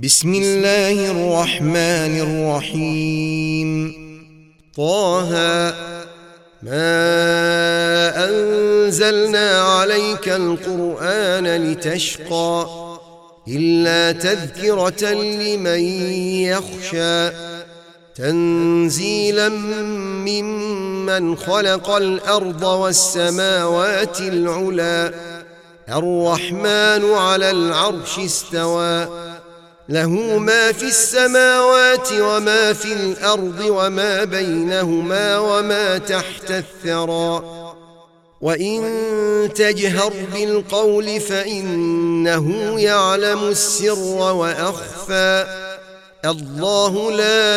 بسم الله الرحمن الرحيم. طه ما أنزلنا عليك القرآن لتشقى إلا تذكرة لمن يخشى تنزيلا ممن خلق الأرض والسماوات العلى الرحمن على العرش استوى له ما في السماوات وما في الأرض وما بينهما وما تحت الثرى وإن تجهر بالقول فإنه يعلم السر وأخفى الله لا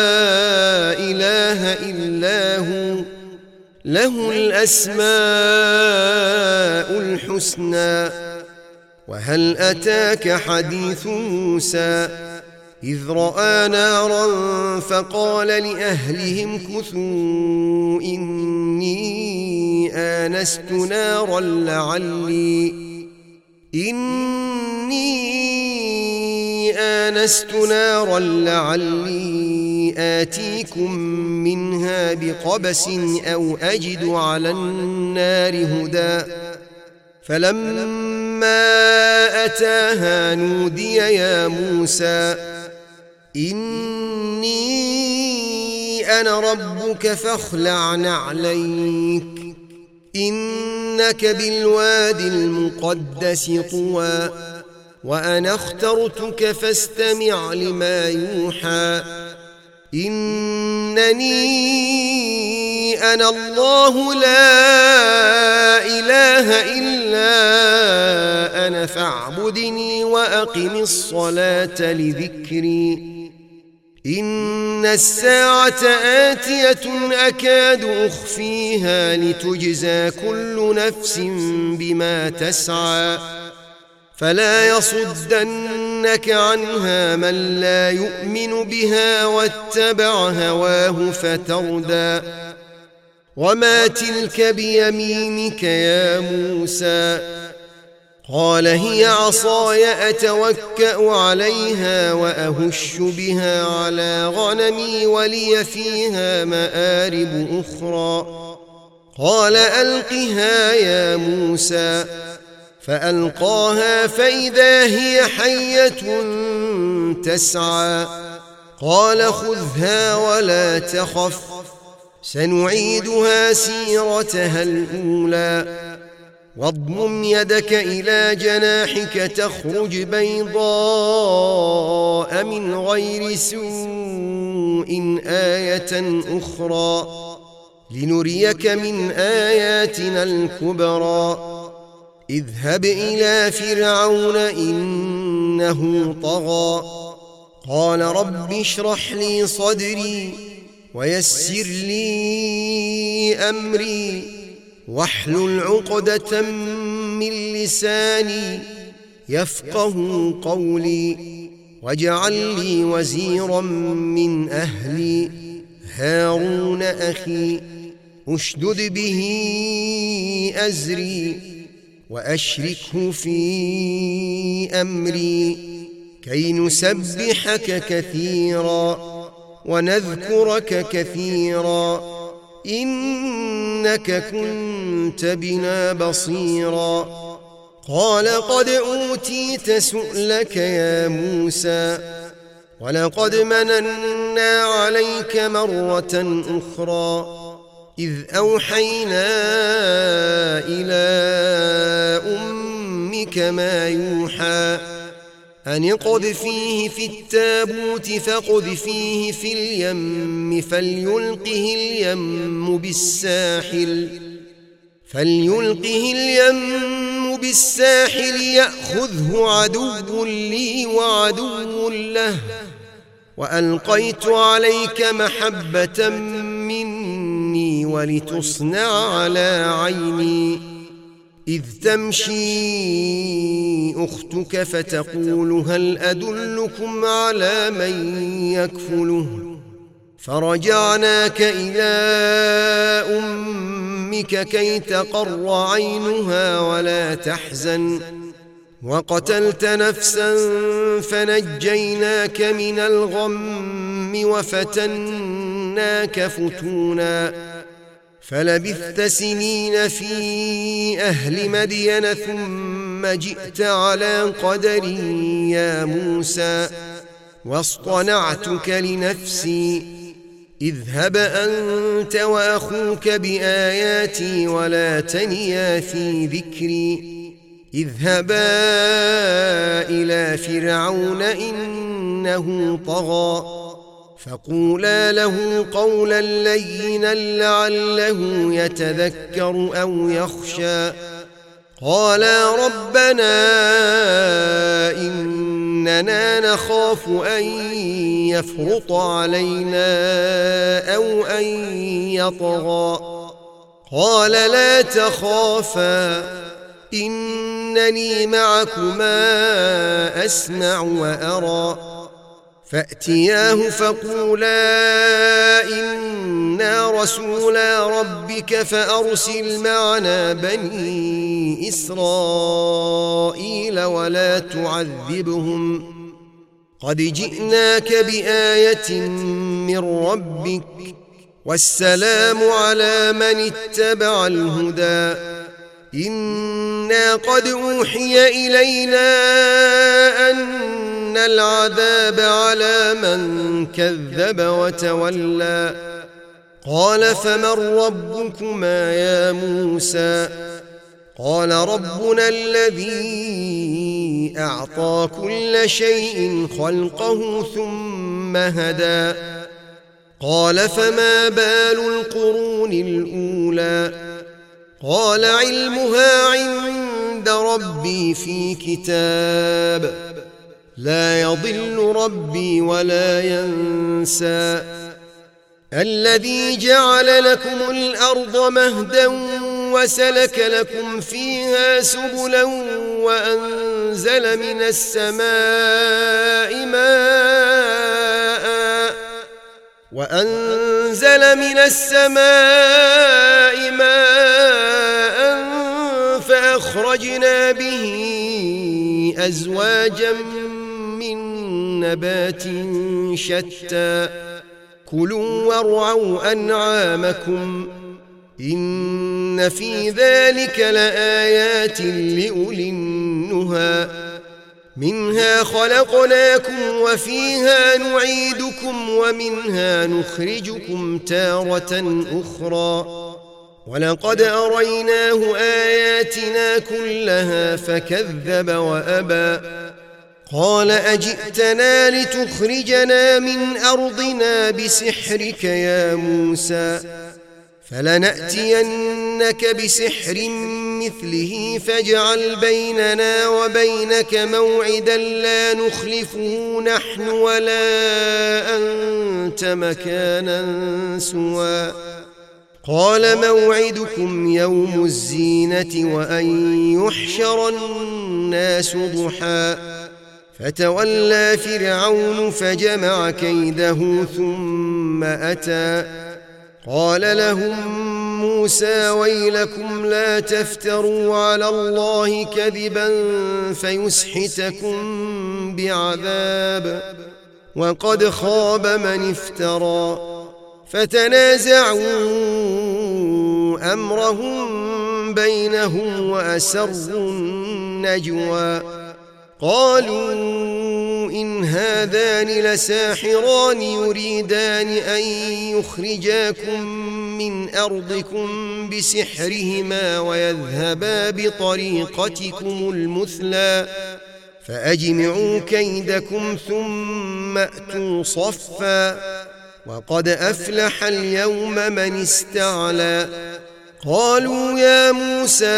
إله إلا هو له الأسماء الحسنى. وهل أتاك حديث موسى إذ رأى نارا فقال لأهلهم كثوا إني آنست نارا لعلي آتيكم منها بقبس أو أجد على النار هدى فلما أتاها نودي يا موسى إني أنا ربك فاخلع نعليك إنك بالوادي المقدس طوى وأنا اخترتك فاستمع لما يوحى إنني أنا الله لا إله إلا أنا فاعبدني وأقم الصلاة لذكري إن الساعة آتية أكاد أخفيها لتجزى كل نفس بما تسعى فلا يصدنك عنها من لا يؤمن بها واتبع هواه فتردى وما تلك بيمينك يا موسى قال هي عصاي أتوكأ عليها وأهش بها على غنمي ولي فيها مآرب أخرى قال ألقها يا موسى فألقاها فإذا هي حية تسعى قال خذها ولا تخف سنعيدها سيرتها الأولى واضمم يدك إلى جناحك تخرج بيضاء من غير سوء آية أخرى لنريك من آياتنا الكبرى اذهب إلى فرعون إنه طغى قال رب اشرح لي صدري ويسر لي أمري واحلل عقدة من لساني يفقه قولي واجعل لي وزيرا من أهلي هارون أخي اشدد به أزري وأشركه في أمري كي نسبحك كثيرا ونذكرك كثيرا إنك كنت بنا بصيرا قال قد أوتيت سؤلك يا موسى ولقد مننا عليك مرة أخرى إذ أوحينا إلى أمك ما يوحى أن اقذفيه في التابوت فاقذفيه في اليم فليلقه اليم بالساحل يأخذه عدو لي وعدو له وألقيت عليك محبة مني ولتصنع على عيني إذ تمشي أختك فتقول هل أدلكم على من يكفله فرجعناك إلى أمك كي تقر عينها ولا تحزن وقتلت نفسا فنجيناك من الغم وفتناك فتونا فلبثت سنين في أهل مدين ثم جئت على قدر يا موسى واصطنعتك لنفسي اذهب أنت وأخوك بآياتي ولا تنيا في ذكري اذهبا إلى فرعون إنه طغى فقولا له قولا لينا لعله يتذكر أو يخشى قالا ربنا إننا نخاف أن يفرط علينا أو أن يطغى قال لا تخافا إنني معكما أسمع وأرى فأتياه فقولا إنا رسولا ربك فأرسل معنا بني إسرائيل ولا تعذبهم قد جئناك بآية من ربك والسلام على من اتبع الهدى إنا قد أوحي إلينا أن العذاب على من كذب وتولى قال فمن ربكما يا موسى قال ربنا الذي أعطى كل شيء خلقه ثم هدى قال فما بال القرون الأولى قال علمها عند ربي في كتاب لا يضل ربي ولا ينسى الذي جعل لكم الأرض مهدا وسلك لكم فيها سبلا وأنزل من السماء ماء فأخرجنا به أزواجا من نبات شتى كلوا وارعوا أنعامكم إن في ذلك لآيات لأولي النهى منها خلقناكم وفيها نعيدكم ومنها نخرجكم تارة أخرى ولقد أريناه آياتنا كلها فكذب وأبى قال أجئتنا لتخرجنا من أرضنا بسحرك يا موسى فلنأتينك بسحر مثله فاجعل بيننا وبينك موعدا لا نخلفه نحن ولا أنت مكانا سوى قال موعدكم يوم الزينة وأن يحشر الناس ضحى فتولى فرعون فجمع كيده ثم أتى قال لهم موسى ويلكم لا تفتروا على الله كذبا فيسحتكم بعذاب وقد خاب من افترى فتنازعوا أمرهم بينهم وأسروا النجوى قالوا إن هذان لساحران يريدان أن يخرجاكم من أرضكم بسحرهما ويذهبا بطريقتكم المثلى فأجمعوا كيدكم ثم أتوا صفا وقد أفلح اليوم من استعلى قالوا يا موسى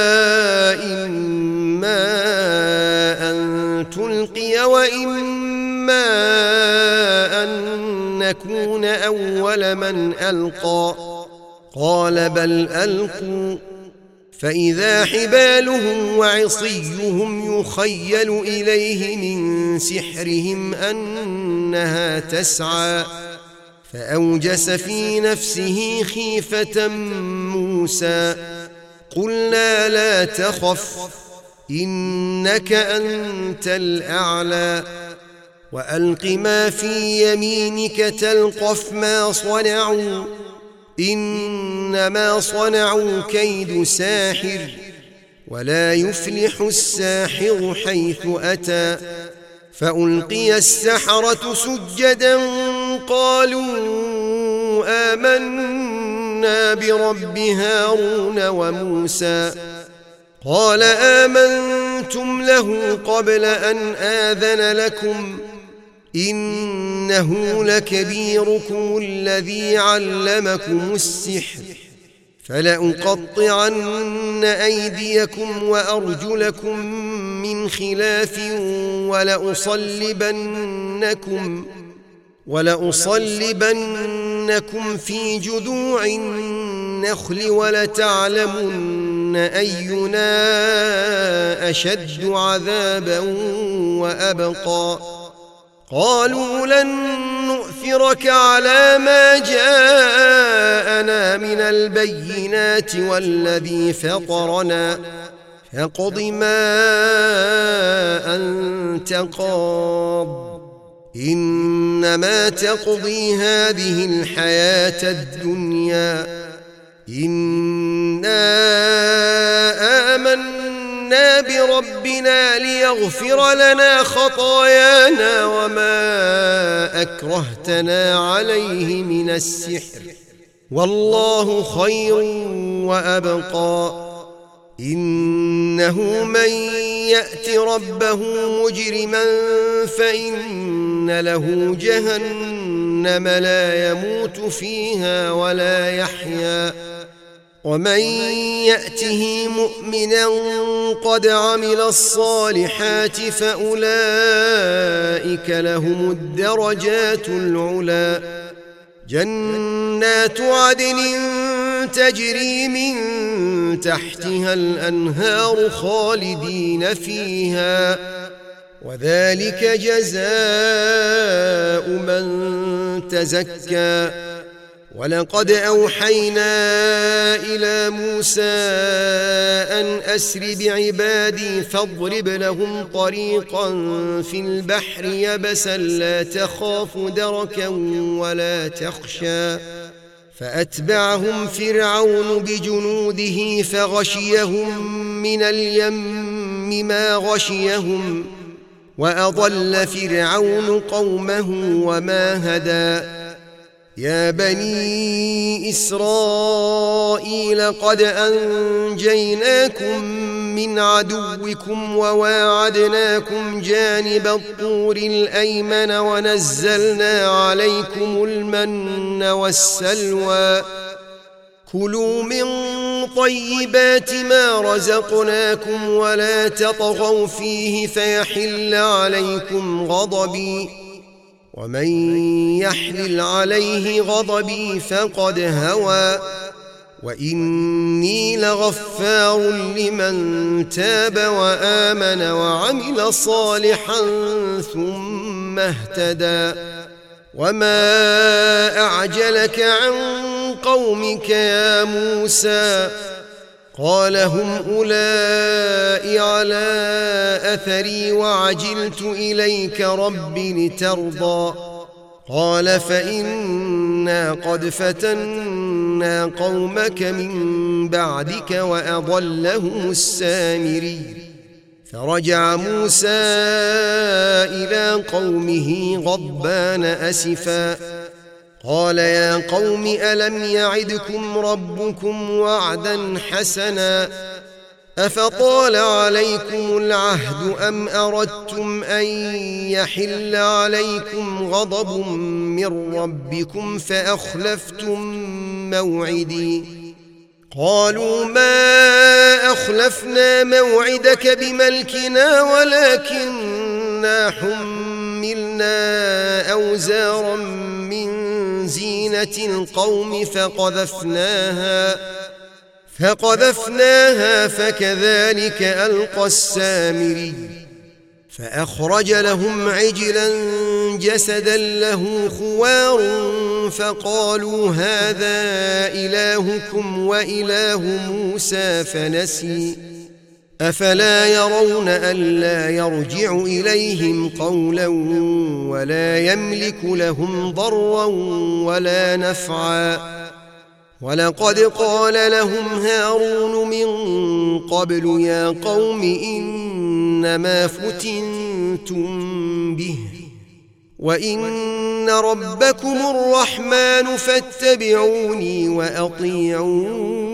إما أن تلقي وإما أن نكون أول من ألقى قال بل ألقوا فإذا حبالهم وعصيهم يخيل إليه من سحرهم أنها تسعى فأوجس في نفسه خيفة موسى قلنا لا تخف إنك أنت الأعلى وألق ما في يمينك تلقف ما صنعوا إنما صنعوا كيد ساحر ولا يفلح الساحر حيث أتى فألقي السحرة سجدا قالوا آمنا برب هارون وموسى قال آمنتم له قبل أن آذن لكم إنه لكبيركم الذي علمكم السحر فلأقطعن أيديكم وأرجلكم من خلاف ولأصلبنكم في جذوع النخل ولتعلمن أينا أشد عذابا وأبقى قالوا لن نؤثرك على ما جاءنا من البينات والذي فطرنا فاقض ما أنت قاض إنما تقضي هذه الحياة الدنيا إنا آمنا بربنا ليغفر لنا خطايانا وما أكرهتنا عليه من السحر والله خير وأبقى إنه من يأت ربه مجرما فإن له جهنم لا يموت فيها ولا يحيا ومن يأته مؤمنا قد عمل الصالحات فأولئك لهم الدرجات العلى جنات عدن تجري من تحتها الأنهار خالدين فيها وذلك جزاء من تزكى ولقد أوحينا إلى موسى أن أسر بعبادي فاضرب لهم طريقا في البحر يبسا لا تخاف دركا ولا تخشى فأتبعهم فرعون بجنوده فغشيهم من اليم ما غشيهم وأضل فرعون قومه وما هدى يا بني إسرائيل قد أنجيناكم من عدوكم وواعدناكم جانب الطور الأيمن ونزلنا عليكم المن والسلوى كلوا من طيبات ما رزقناكم ولا تطغوا فيه فيحل عليكم غضبي ومن يحلل عليه غضبي فقد هوى وإني لغفار لمن تاب وآمن وعمل صالحا ثم اهتدى وما أعجلك عن قومك يا موسى قال هم أولئك على أثري وعجلت إليك رب لترضى قال فإنا قد فتنا قومك من بعدك وأضلهم السامري فرجع موسى إلى قومه غضبان أسفا قال يا قوم ألم يعدكم ربكم وعدا حسنا أفطال عليكم العهد أم أردتم أن يحل عليكم غضب من ربكم فأخلفتم موعدي قالوا ما أخلفنا موعدك بملكنا ولكننا حملنا أوزارا من زينة القوم فقذفناها فكذلك ألقى السامري فأخرج لهم عجلا جسدا له خوار فقالوا هذا إلهكم وإله موسى فنسي أفلا يرون ألا يرجع إليهم قولا ولا يملك لهم ضرا ولا نفعا ولقد قال لهم هارون من قبل يا قوم إنما فتنتم به وإن ربكم الرحمن فاتبعوني وأطيعوا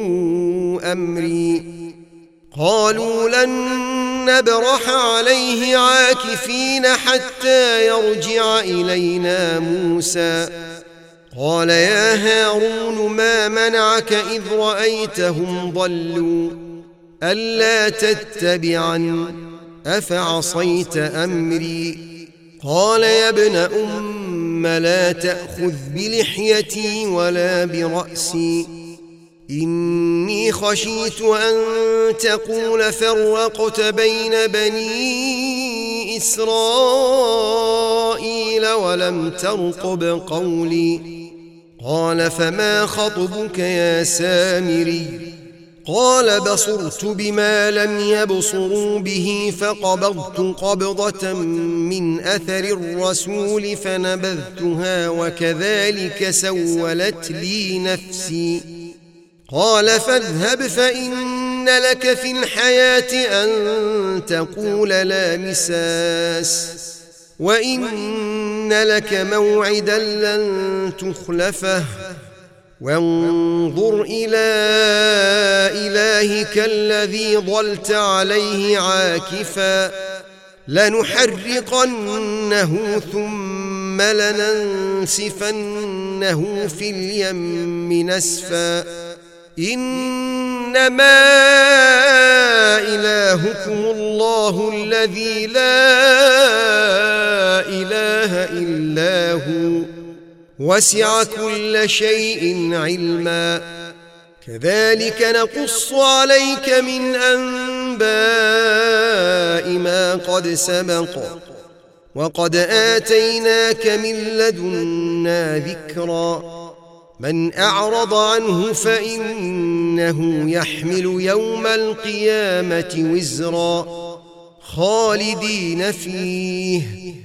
أمري قالوا لن نبرح عليه عاكفين حتى يرجع إلينا موسى قال يا هارون ما منعك إذ رأيتهم ضلوا ألا تتبعن أفعصيت أمري قال يا ابن أم لا تأخذ بلحيتي ولا برأسي إني خشيت أن تقول فرقت بين بني إسرائيل ولم ترقب قولي قال فما خطبك يا سامري قال بصرت بما لم يبصروا به فقبضت قبضة من أثر الرسول فنبذتها وكذلك سولت لي نفسي قال فاذهب فإن لك في الحياة أن تقول لا مساس وإن لك موعدا لن تخلفه وانظر إلى إلهك الذي ظلت عليه عاكفا لنحرقنه ثم لننسفنه في اليم نسفا إنما إلهكم الله الذي لا إله إلا هو وسع كل شيء علما كذلك نقص عليك من أنباء ما قد سبق وقد آتيناك من لدنا ذكرا من أعرض عنه فإنه يحمل يوم القيامة وزرا خالدين فيه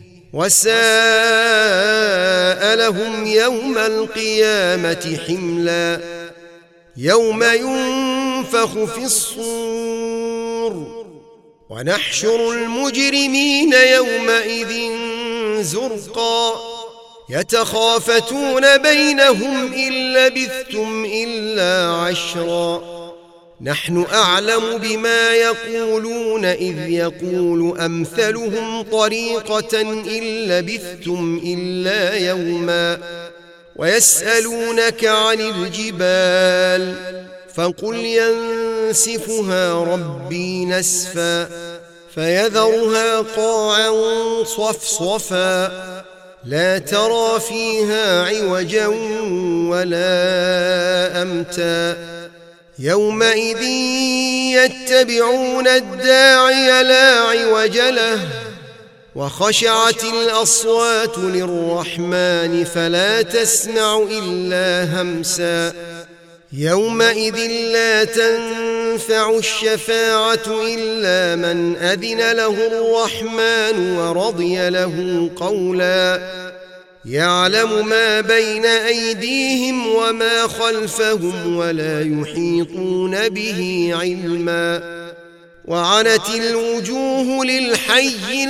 وساء لهم يوم القيامة حملا يوم ينفخ في الصور ونحشر المجرمين يومئذ زرقا يتخافتون بينهم إن لبثتم إلا عشرا نحن أعلم بما يقولون إذ يقول أمثلهم طريقة إن لبثتم إلا يوما ويسألونك عن الجبال فقل ينسفها ربي نسفا فيذرها قاعا صفصفا لا ترى فيها عوجا ولا أمتا يومئذ يتبعون الداعي لا عوج له وخشعت الأصوات للرحمن فلا تسمع إلا همسا يومئذ لا تنفع الشفاعة إلا من أذن له الرحمن ورضي له قولا يعلم ما بين أيديهم وما خلفهم ولا يحيطون به علما وعنت الوجوه للحي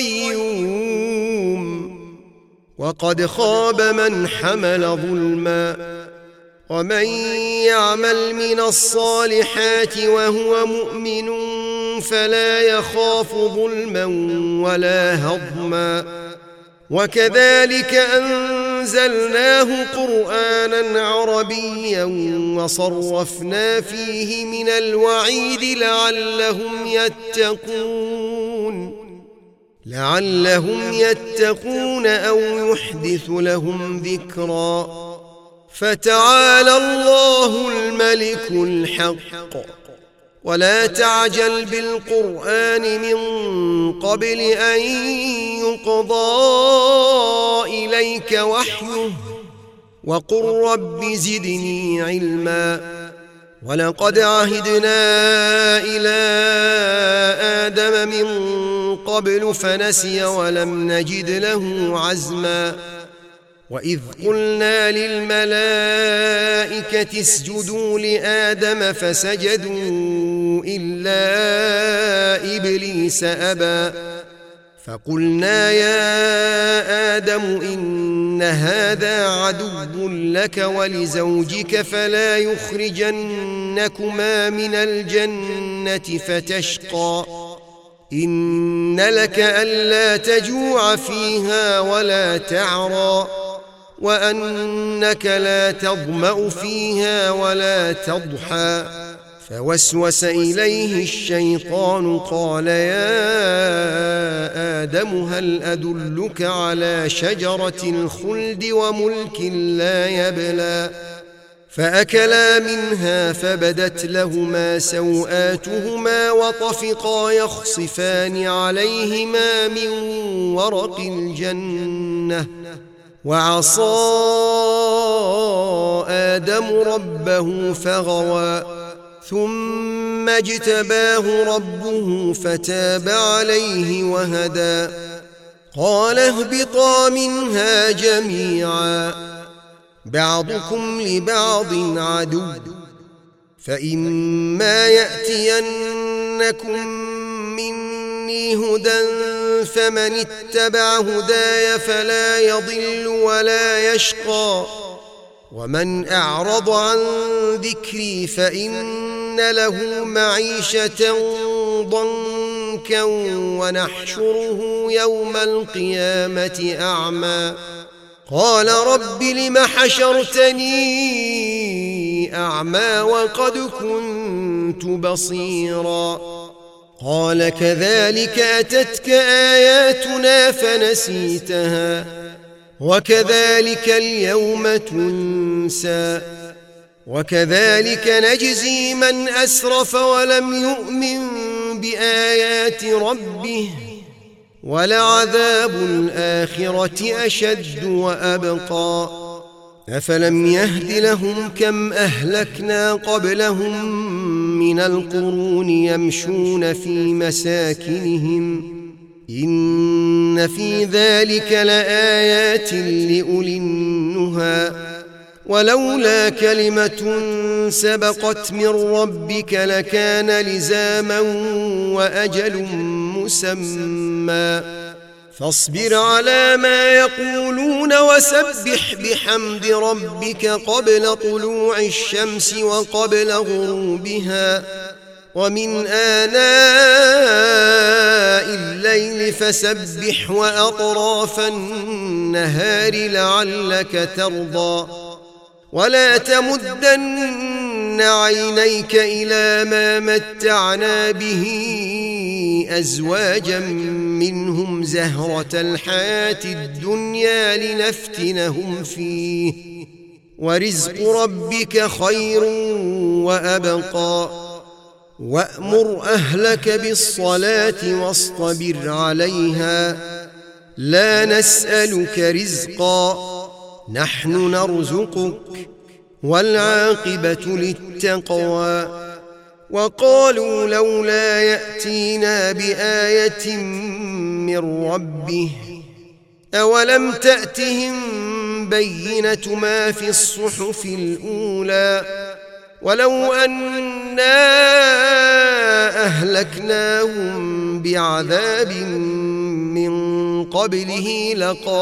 القيوم وقد خاب من حمل ظلما ومن يعمل من الصالحات وهو مؤمن فلا يخاف ظلما ولا هضما وكذلك أنزلناه قرآنا عربيا وصرفنا فيه من الوعيد لعلهم يتقون أو يحدث لهم ذكرا فتعالى الله الملك الحق ولا تعجل بالقرآن من قبل أن يقضى إليك وحيه وقل رب زدني علما ولقد عهدنا إلى آدم من قبل فنسي ولم نجد له عزما وإذ قلنا للملائكة اسجدوا لآدم فسجدوا إلا إبليس أبى فقلنا يا آدم إن هذا عدو لك ولزوجك فلا يخرجنكما من الجنة فتشقى إن لك ألا تجوع فيها ولا تعرى وأنك لا تظمأ فيها ولا تضحى فوسوس إليه الشيطان قال يا آدم هل أدلك على شجرة الخلد وملك لا يبلى فأكلا منها فبدت لهما سوآتهما وطفقا يخصفان عليهما من ورق الجنة وعصى آدم ربه فغوى ثم اجتباه ربه فتاب عليه وهدى قال اهبطا منها جميعا بعضكم لبعض عدو فإما يأتينكم مني هدى فمن اتبع هداي فلا يضل ولا يشقى ومن أعرض عن ذكري فإن له معيشة ضنكا ونحشره يوم القيامة أعمى قال رب لم حشرتني أعمى وقد كنت بصيرا قال كذلك أتتك آياتنا فنسيتها وكذلك اليوم تنسى وكذلك نجزي من أسرف ولم يؤمن بآيات ربه ولعذاب الآخرة أشد وأبقى أفلم يهد لهم كم أهلكنا قبلهم من القرون يمشون في مساكنهم إن في ذلك لآيات لأولي النهى ولولا كلمة سبقت من ربك لكان لزاما وأجل مسمى فاصبر على ما يقولون وسبح بحمد ربك قبل طلوع الشمس وقبل غروبها ومن آناء الليل فسبح وأطراف النهار لعلك ترضى ولا تمدن عينيك إلى ما متعنا به أزواجا منهم زهرة الحياة الدنيا لنفتنهم فيه ورزق ربك خير وأبقى وأمر أهلك بالصلاة واصطبر عليها لا نسألك رزقا نحن نرزقك والعاقبة للتقوى وقالوا لولا يأتينا بآية من ربه أولم تأتهم بينة ما في الصحف الأولى ولو أنا أهلكناهم بعذاب من قبله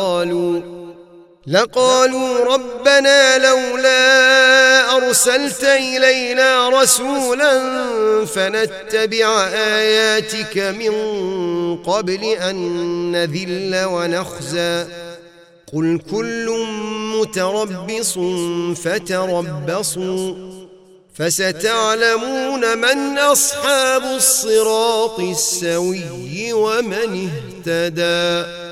لقالوا ربنا لولا أرسلت إلينا رسولا فنتبع آياتك من قبل أن نذل ونخزى قل كل متربص فتربصوا فستعلمون من أصحاب الصراط السوي ومن اهتدى.